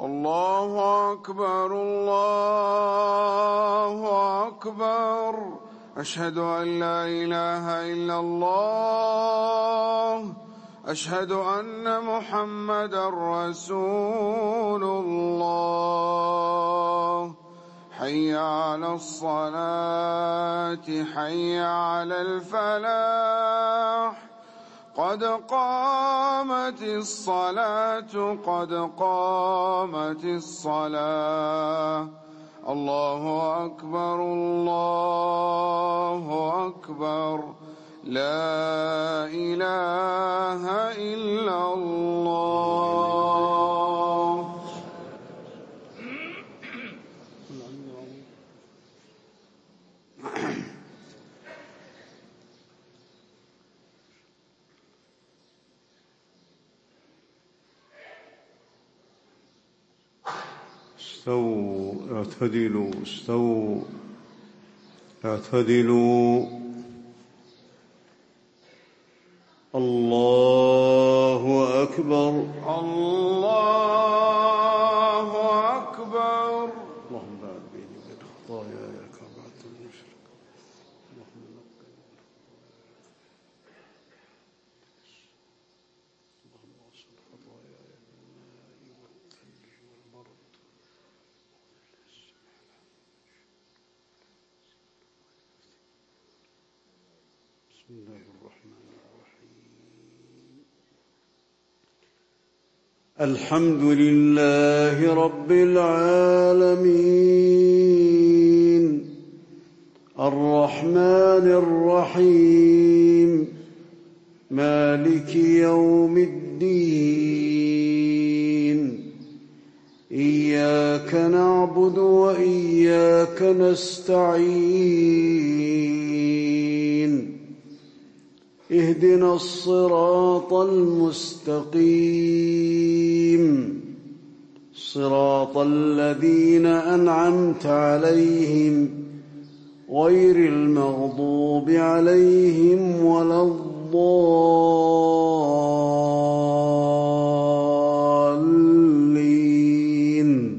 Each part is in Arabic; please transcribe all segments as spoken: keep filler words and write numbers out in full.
الله أكبر الله أكبر. أشهد أن لا إله إلا الله. أشهد أن محمدًا رسول الله. حي على الصلاة حي على الفلاح. قد قامت الصلاة قد قامت الصلاة. الله أكبر الله أكبر. لا إله إلا الله. استووا اعتدلوا استووا اعتدلوا. الله أكبر الله أكبر. اللهم بارك بيني وبين خطاياي كما بعدت المشرك. اللهم نقني اللهم اغسل خطاياي بالماء والثلج والبرد. بسم الله الرحمن الرحيم. الحمد لله رب العالمين الرحمن الرحيم مالك يوم الدين. إياك نعبد وإياك نستعين. اهدنا الصراط المستقيم صراط الذين أنعمت عليهم غير المغضوب عليهم ولا الضالين.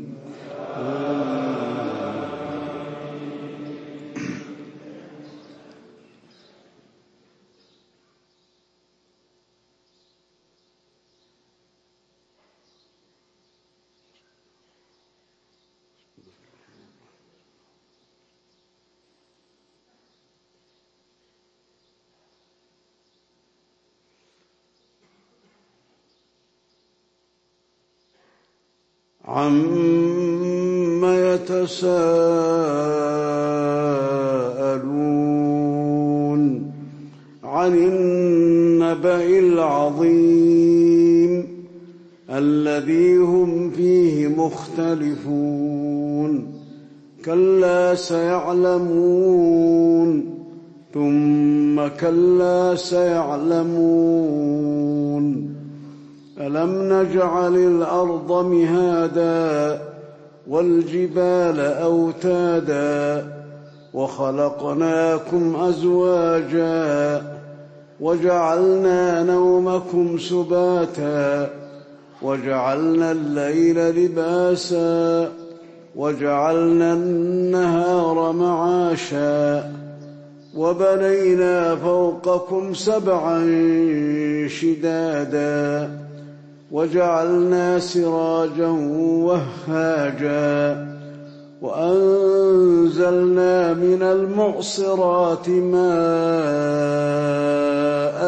عَمَّ يتساءلون عن النبأ العظيم الذي هم فيه مختلفون. كلا سيعلمون ثم كلا سيعلمون. ألم نجعل الأرض مهادا والجبال أوتادا وخلقناكم أزواجا وجعلنا نومكم سباتا وجعلنا الليل لباسا وجعلنا النهار معاشا وبنينا فوقكم سبعا شدادا وجعلنا سراجا وهاجا وأنزلنا من المعصرات ماء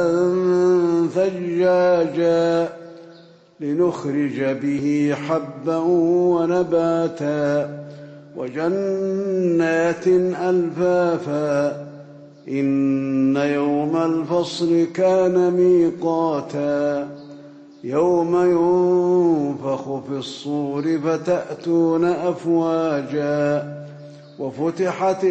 ثجاجا لنخرج به حبا ونباتا وجنات ألفافا. إن يوم الفصل كان ميقاتا يوم ينفخ في الصور فتأتون أفواجا وفتحت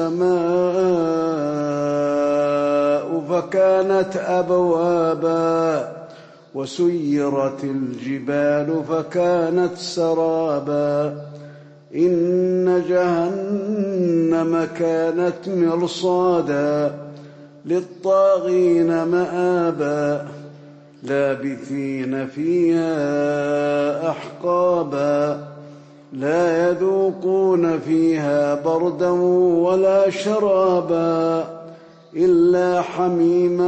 السماء فكانت أبوابا وسيرت الجبال فكانت سرابا. إن جهنم كانت مرصادا للطاغين مآبا لابثين فيها أحقابا لا يذوقون فيها بردا ولا شرابا إلا حميما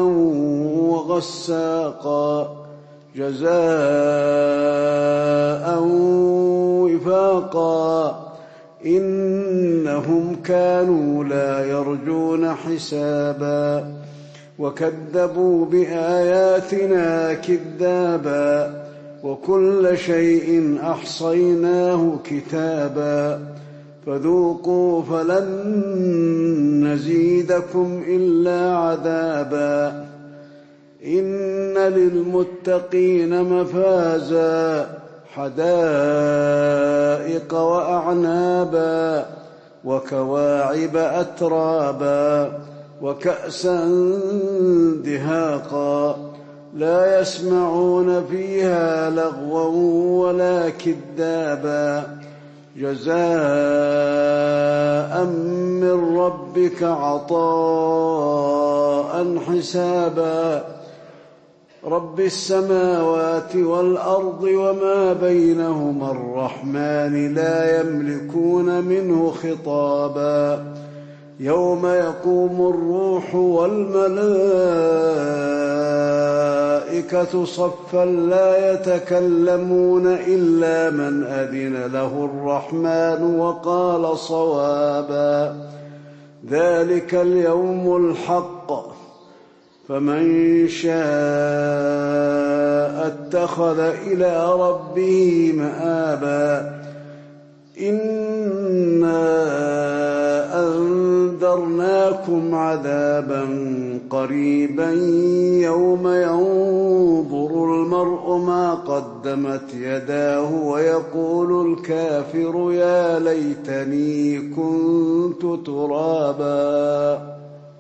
وغساقا جزاء وفاقا إنهم كانوا لا يرجون حسابا وكذبوا بآياتنا كذابا وكل شيء أحصيناه كتابا فذوقوا فلن نزيدكم إلا عذابا إن للمتقين مفازا حدائق وأعنابا وكواعب أترابا وكأسا دهاقا لا يسمعون فيها لغوا ولا كذابا جزاء من ربك عطاء حسابا رب السماوات والأرض وما بينهما الرحمن لا يملكون منه خطابا يوم يقوم الروح والملائكة صفا لا يتكلمون إلا من أذن له الرحمن وقال صوابا ذلك اليوم الحق فمن شاء اتخذ إلى ربه مآبا إنا أنذرناكم عذابا قريبا يوم ينظر المرء ما قدمت يداه ويقول الكافر يا ليتني كنت ترابا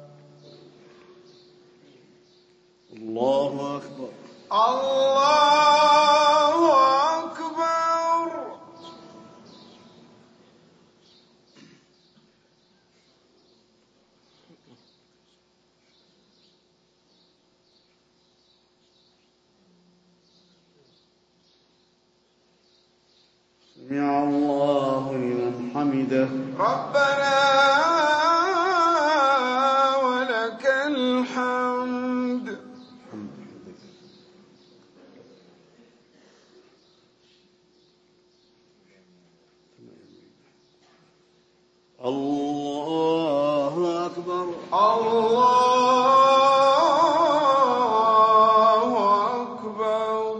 الله أكبر الله أكبر سمع الله لمن حمده ربنا ولك الحمد الله أكبر الله أكبر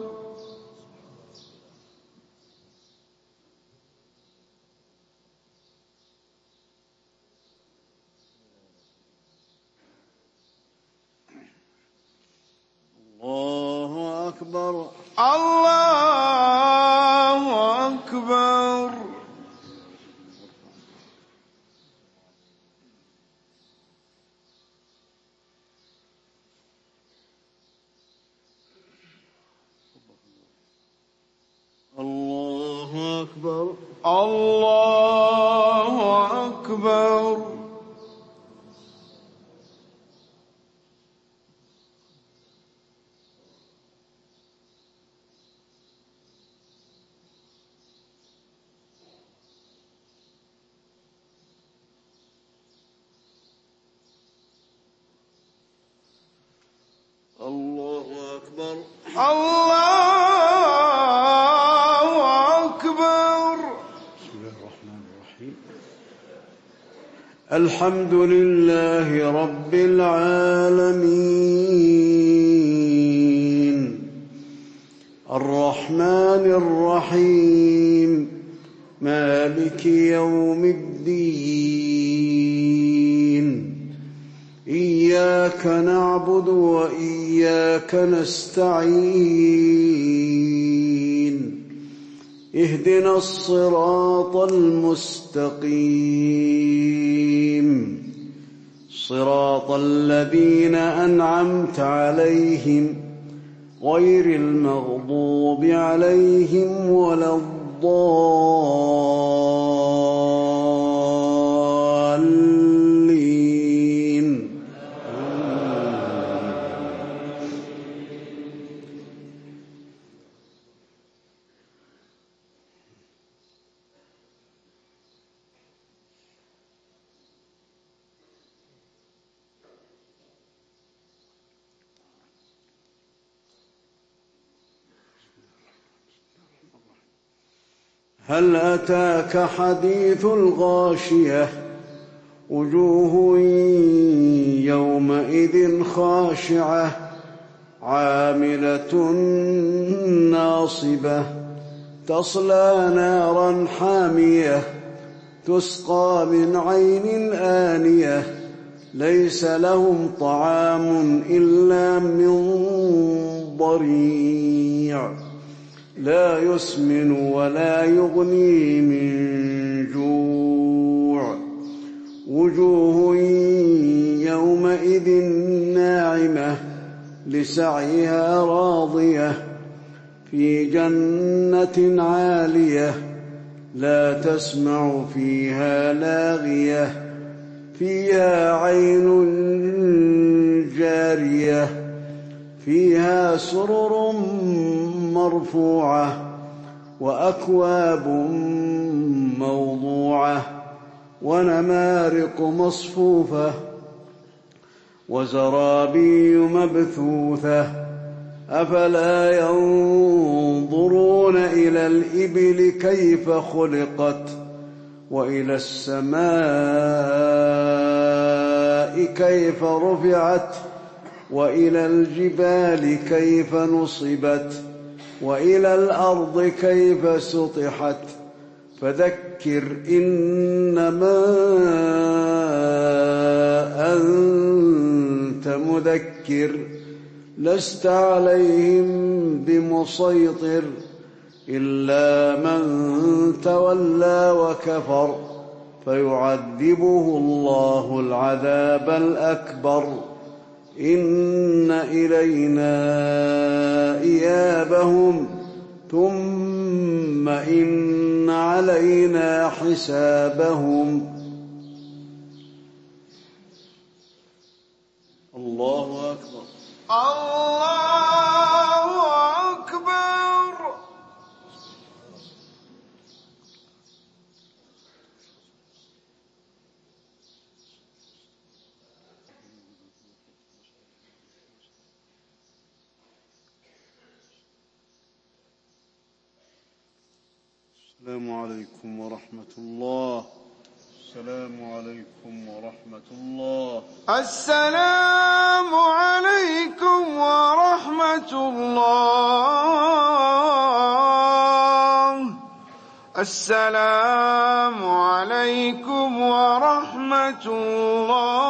الله أكبر الله أكبر الله أكبر الله أكبر الله أكبر الله أكبر بسم الله الرحمن الرحيم الحمد لله رب العالمين الرحمن الرحيم مالك يوم الدين إياك نعبد وإياك نستعين اهدنا الصراط المستقيم صراط الذين أنعمت عليهم غير المغضوب عليهم ولا الضالين هل أتاك حديث الغاشية وجوه يومئذ خاشعة عاملة ناصبة تصلى نارا حامية تسقى من عين آنية ليس لهم طعام إلا من ضريع لا يسمن ولا يغني من جوع وجوه يومئذ ناعمة لسعيها راضية في جنة عالية لا تسمع فيها لاغية فيها عين جارية فيها سرر مرفوعة وأكواب موضوعة ونمارق مصفوفة وزرابي مبثوثة أفلا ينظرون إلى الإبل كيف خلقت وإلى السماء كيف رفعت وإلى الجبال كيف نصبت وإلى الأرض كيف سطحت فذكر إنما أنت مذكر لست عليهم بمسيطر إلا من تولى وكفر فيعذبه الله العذاب الأكبر إن إلينا إيابهم ثم إن علينا حسابهم. الله أكبر. الله أكبر. السلام عليكم ورحمة الله. السلام عليكم ورحمة الله. السلام عليكم ورحمة الله. السلام عليكم ورحمة الله.